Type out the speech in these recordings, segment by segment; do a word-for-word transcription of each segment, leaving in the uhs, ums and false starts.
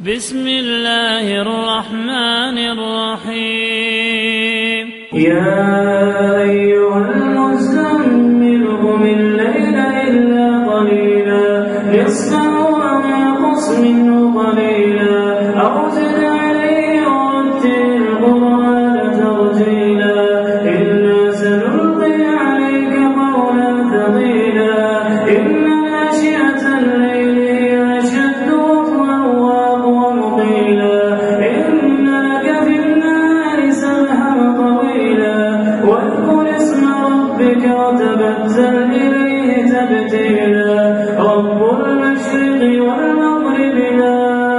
بسم الله الرحمن الرحيم. يا أيها المزمل قم الليل إلا قليلا نصفه أو انقص منه قليلا أو زد عليه ورتل القرآن ترتيلا إنا سنلقي عليك قولا ثقيلا إن ناشئة الليل هي أشد وطئا وأقوم قيلا إن لك في النهار سبحا طويلا واذكر اسم ربك وتبتل إليه تبتيلا رب المشرق والمغرب لا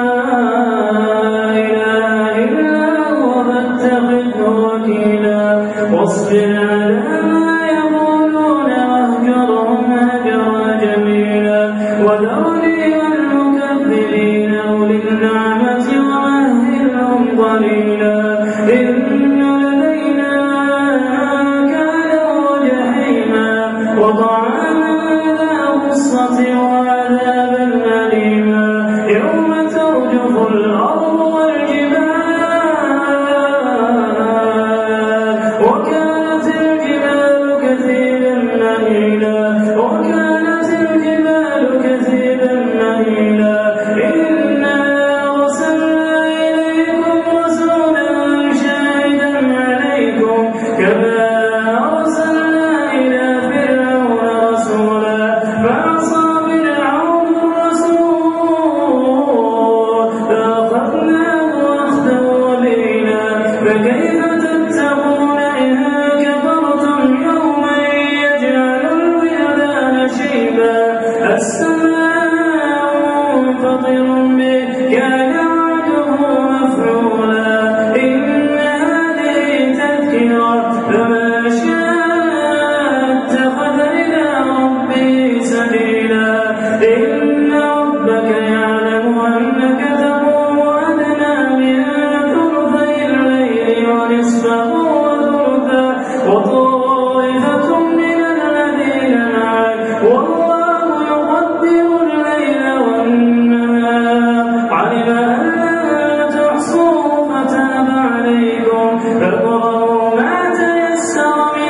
إله إلا هو فاتخذه وكيلا واصبر على ما يقولون واهجرهم هجرا جميلا وذرني والمكذبين أولي النعمة ومهلهم قليلا إن لدينا أنكالا وجحيما وطعاما ذا غصة وعذابا أليما يوم ترجف الأرض والجبال وكانت الجبال كثيبا مهيلا وكانت الجبال كثيبا مهيلا إنا أرسلنا إليكم رسولا شاهدا عليكم كما أرسلنا إلى فرعون رسولا فعصى فرعون الرسول فأخذناه أخذا وبيلا فكيف تتقون إن كفرتم يوما يجعل الولدان شيبا السماء منفطر به كان وعده مفعولا إن هذه تذكرة فمن شاء اتخذ إلى ربه سبيلا إن ربك يعلم أنك تقوم أدنى من ثلثي الليل ونصفه وثلثه وطائفة من الذين معك والله يقدر الليل والنهار علم أن لن تحصوا فتاب عليكم فاقرؤوا ما تيسر من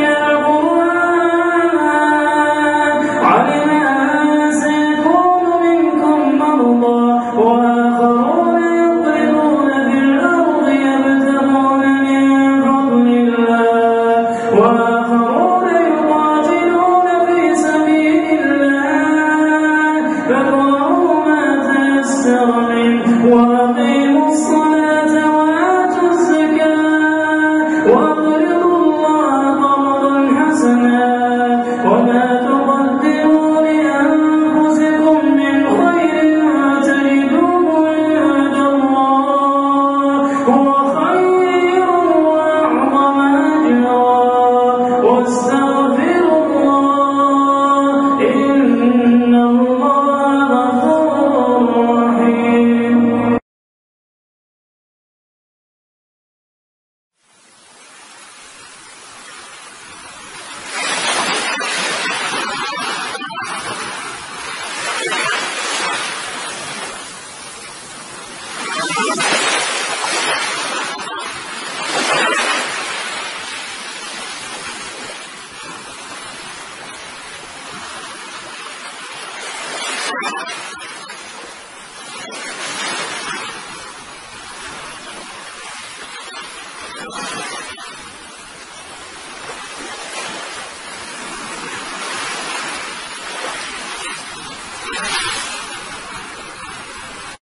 القرآن علم أن سيكون منكم مرضى وآخرون يضربون في الأرض يبتغون من فضل الله وآخرون يقاتلون في سبيل الله فاقرؤوا ما تيسر منه وأقيموا الصلاة وآتوا الزكاة وأقرضوا الله قرضا حسنا وما تقدموا لأنفسكم من خير تجدوه عند الله هو خيرا وأعظم أجرا واستغفروا الله إن الله غفور رحيم. You